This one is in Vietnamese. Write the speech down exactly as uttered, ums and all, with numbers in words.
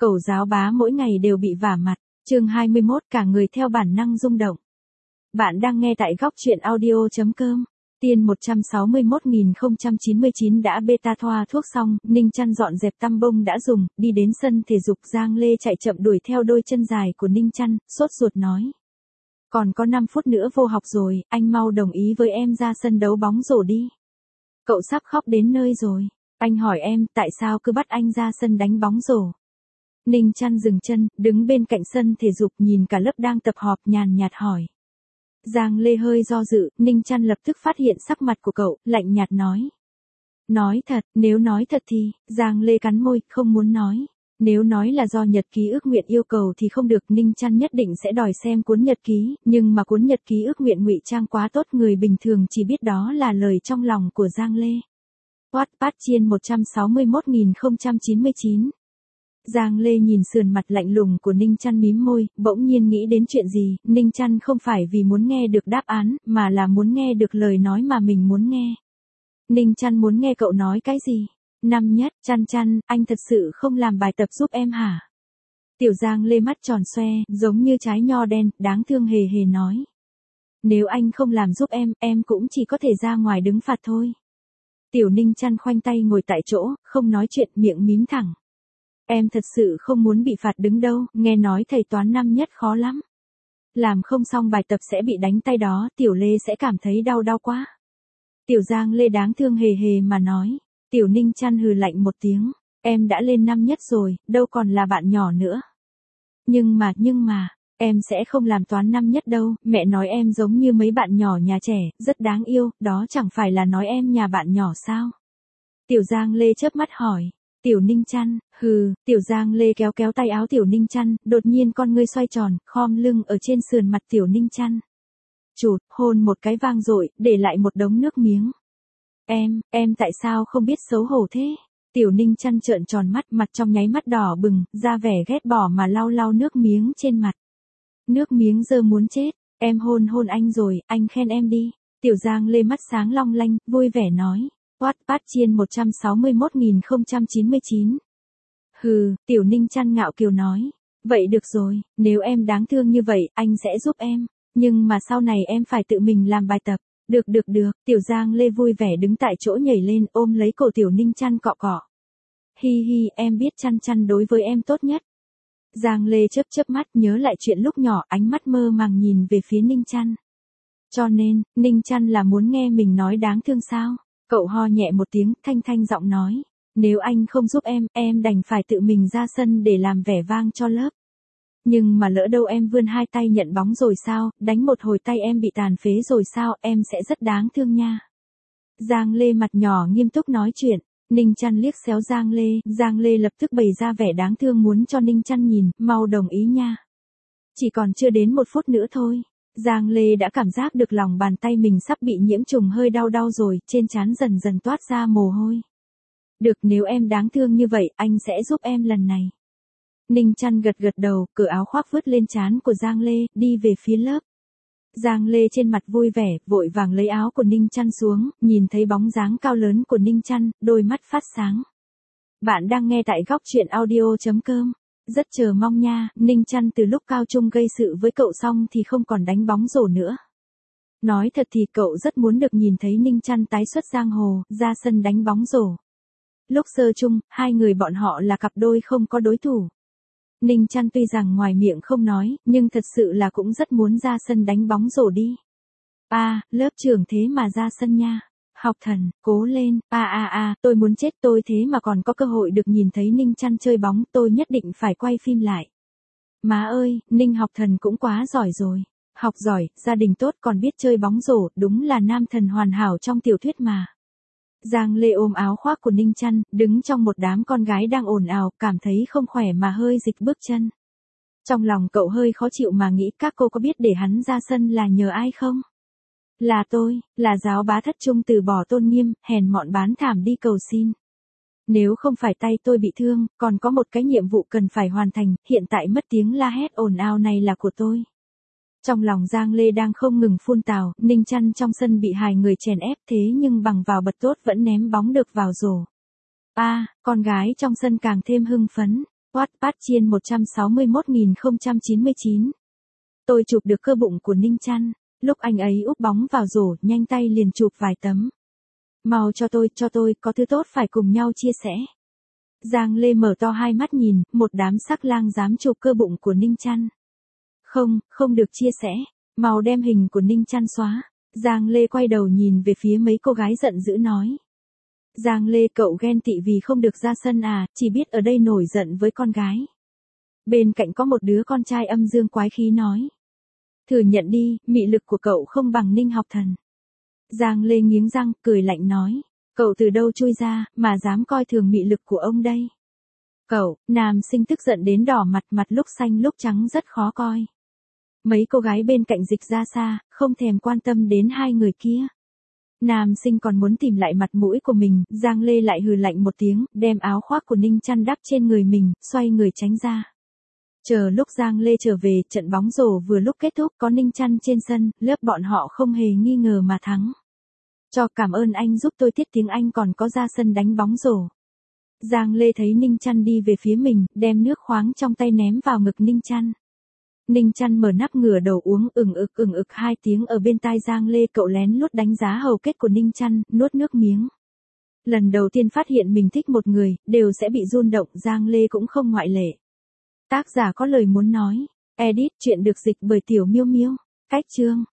Cậu giáo bá mỗi ngày đều bị vả mặt. Chương hai mươi mốt, cả người theo bản năng rung động. Bạn đang nghe tại góc truyện audio chấm com. Tiên một trăm sáu mươi mốt nghìn không trăm chín mươi chín đã beta thoa thuốc xong, Ninh Chăn dọn dẹp tăm bông đã dùng, đi đến sân thể dục. Giang Lê chạy chậm đuổi theo đôi chân dài của Ninh Chăn, sốt ruột nói. Còn có năm phút nữa vô học rồi, anh mau đồng ý với em ra sân đấu bóng rổ đi. Cậu sắp khóc đến nơi rồi. Anh hỏi em, tại sao cứ bắt anh ra sân đánh bóng rổ? Ninh Chăn dừng chân, đứng bên cạnh sân thể dục nhìn cả lớp đang tập họp nhàn nhạt hỏi. Giang Lê hơi do dự, Ninh Chăn lập tức phát hiện sắc mặt của cậu, lạnh nhạt nói. Nói thật, nếu nói thật thì, Giang Lê cắn môi, không muốn nói. Nếu nói là do nhật ký ước nguyện yêu cầu thì không được, Ninh Chăn nhất định sẽ đòi xem cuốn nhật ký, nhưng mà cuốn nhật ký ước nguyện ngụy trang quá tốt, người bình thường chỉ biết đó là lời trong lòng của Giang Lê. Wattpad chiên một trăm sáu mươi mốt nghìn không trăm chín mươi chín. Giang Lê nhìn sườn mặt lạnh lùng của Ninh Chăn mím môi, bỗng nhiên nghĩ đến chuyện gì. Ninh Chăn không phải vì muốn nghe được đáp án, mà là muốn nghe được lời nói mà mình muốn nghe. Ninh Chăn muốn nghe cậu nói cái gì? Năm nhất, Chăn Chăn, anh thật sự không làm bài tập giúp em hả? Tiểu Giang Lê mắt tròn xoe, giống như trái nho đen, đáng thương hề hề nói. Nếu anh không làm giúp em, em cũng chỉ có thể ra ngoài đứng phạt thôi. Tiểu Ninh Chăn khoanh tay ngồi tại chỗ, không nói chuyện, miệng mím thẳng. Em thật sự không muốn bị phạt đứng đâu, nghe nói thầy toán năm nhất khó lắm. Làm không xong bài tập sẽ bị đánh tay đó, Tiểu Lê sẽ cảm thấy đau đau quá. Tiểu Giang Lê đáng thương hề hề mà nói. Tiểu Ninh Chăn hừ lạnh một tiếng. Em đã lên năm nhất rồi, đâu còn là bạn nhỏ nữa. Nhưng mà, nhưng mà, em sẽ không làm toán năm nhất đâu, mẹ nói em giống như mấy bạn nhỏ nhà trẻ, rất đáng yêu, đó chẳng phải là nói em nhà bạn nhỏ sao? Tiểu Giang Lê chớp mắt hỏi. Tiểu Ninh Chăn, hừ, Tiểu Giang Lê kéo kéo tay áo Tiểu Ninh Chăn, đột nhiên con ngươi xoay tròn, khom lưng ở trên sườn mặt Tiểu Ninh Chăn. Chụt, hôn một cái vang dội, để lại một đống nước miếng. Em, em tại sao không biết xấu hổ thế? Tiểu Ninh Chăn trợn tròn mắt, mặt trong nháy mắt đỏ bừng, ra vẻ ghét bỏ mà lau lau nước miếng trên mặt. Nước miếng dơ muốn chết, em hôn hôn anh rồi, anh khen em đi. Tiểu Giang Lê mắt sáng long lanh, vui vẻ nói. Wattpad chiên một trăm sáu mươi mốt nghìn không trăm chín mươi chín. Hừ, Tiểu Ninh Chăn ngạo kiều nói. Vậy được rồi, nếu em đáng thương như vậy, anh sẽ giúp em. Nhưng mà sau này em phải tự mình làm bài tập. Được được được, Tiểu Giang Lê vui vẻ đứng tại chỗ nhảy lên ôm lấy cổ Tiểu Ninh Chăn cọ cọ. Hi hi, em biết Chăn Chăn đối với em tốt nhất. Giang Lê chớp chớp mắt nhớ lại chuyện lúc nhỏ, ánh mắt mơ màng nhìn về phía Ninh Chăn. Cho nên, Ninh Chăn là muốn nghe mình nói đáng thương sao? Cậu ho nhẹ một tiếng, thanh thanh giọng nói. Nếu anh không giúp em, em đành phải tự mình ra sân để làm vẻ vang cho lớp. Nhưng mà lỡ đâu em vươn hai tay nhận bóng rồi sao, đánh một hồi tay em bị tàn phế rồi sao, em sẽ rất đáng thương nha. Giang Lê mặt nhỏ nghiêm túc nói chuyện. Ninh Chăn liếc xéo Giang Lê, Giang Lê lập tức bày ra vẻ đáng thương muốn cho Ninh Chăn nhìn, mau đồng ý nha. Chỉ còn chưa đến một phút nữa thôi. Giang Lê đã cảm giác được lòng bàn tay mình sắp bị nhiễm trùng hơi đau đau rồi, trên trán dần dần toát ra mồ hôi. Được, nếu em đáng thương như vậy, anh sẽ giúp em lần này. Ninh Chăn gật gật đầu, cởi áo khoác vứt lên trán của Giang Lê, đi về phía lớp. Giang Lê trên mặt vui vẻ, vội vàng lấy áo của Ninh Chăn xuống, nhìn thấy bóng dáng cao lớn của Ninh Chăn, đôi mắt phát sáng. Bạn đang nghe tại góc truyện audio chấm com. Rất chờ mong nha, Ninh Chăn từ lúc cao trung gây sự với cậu xong thì không còn đánh bóng rổ nữa. Nói thật thì cậu rất muốn được nhìn thấy Ninh Chăn tái xuất giang hồ, ra sân đánh bóng rổ. Lúc sơ chung, hai người bọn họ là cặp đôi không có đối thủ. Ninh Chăn tuy rằng ngoài miệng không nói, nhưng thật sự là cũng rất muốn ra sân đánh bóng rổ đi. À, lớp trưởng thế mà ra sân nha. Học Thần, cố lên, a a a, tôi muốn chết, tôi thế mà còn có cơ hội được nhìn thấy Ninh Chăn chơi bóng, tôi nhất định phải quay phim lại. Má ơi, Ninh Học Thần cũng quá giỏi rồi. Học giỏi, gia đình tốt còn biết chơi bóng rổ, đúng là nam thần hoàn hảo trong tiểu thuyết mà. Giang Lê ôm áo khoác của Ninh Chăn, đứng trong một đám con gái đang ồn ào, cảm thấy không khỏe mà hơi dịch bước chân. Trong lòng cậu hơi khó chịu mà nghĩ các cô có biết để hắn ra sân là nhờ ai không? Là tôi, là giáo bá thất trung từ bỏ tôn nghiêm, hèn mọn bán thảm đi cầu xin. Nếu không phải tay tôi bị thương, còn có một cái nhiệm vụ cần phải hoàn thành, hiện tại mất tiếng la hét ồn ào này là của tôi. Trong lòng Giang Lê đang không ngừng phun tào, Ninh Chăn trong sân bị hai người chèn ép thế nhưng bằng vào bật tốt vẫn ném bóng được vào rổ. A, à, con gái trong sân càng thêm hưng phấn. Wattpad Chiên một trăm sáu mươi mốt nghìn không trăm chín mươi chín. Tôi chụp được cơ bụng của Ninh Chăn, lúc anh ấy úp bóng vào rổ, nhanh tay liền chụp vài tấm. Mau cho tôi, cho tôi, có thứ tốt phải cùng nhau chia sẻ. Giang Lê mở to hai mắt nhìn, một đám sắc lang dám chụp cơ bụng của Ninh Chăn. Không, không được chia sẻ, mau đem hình của Ninh Chăn xóa. Giang Lê quay đầu nhìn về phía mấy cô gái giận dữ nói. Giang Lê, cậu ghen tị vì không được ra sân à, chỉ biết ở đây nổi giận với con gái. Bên cạnh có một đứa con trai âm dương quái khí nói. Thừa nhận đi, mị lực của cậu không bằng Ninh Học Thần. Giang Lê nghiến răng, cười lạnh nói. Cậu từ đâu chui ra, mà dám coi thường mị lực của ông đây? Cậu, nam sinh tức giận đến đỏ mặt, mặt lúc xanh lúc trắng rất khó coi. Mấy cô gái bên cạnh dịch ra xa, không thèm quan tâm đến hai người kia. Nam sinh còn muốn tìm lại mặt mũi của mình, Giang Lê lại hừ lạnh một tiếng, đem áo khoác của Ninh Chăn đắp trên người mình, xoay người tránh ra. Chờ lúc Giang Lê trở về, trận bóng rổ vừa lúc kết thúc, có Ninh Chăn trên sân, lớp bọn họ không hề nghi ngờ mà thắng. Cho cảm ơn anh giúp tôi tiết tiếng Anh còn có ra sân đánh bóng rổ. Giang Lê thấy Ninh Chăn đi về phía mình, đem nước khoáng trong tay ném vào ngực Ninh Chăn. Ninh Chăn mở nắp ngửa đầu uống ừng ực ừng ực hai tiếng ở bên tai Giang Lê, cậu lén lút đánh giá hầu kết của Ninh Chăn, nuốt nước miếng. Lần đầu tiên phát hiện mình thích một người, đều sẽ bị rung động, Giang Lê cũng không ngoại lệ. Tác giả có lời muốn nói. Edit truyện được dịch bởi Tiểu Miêu Miêu. Cách chương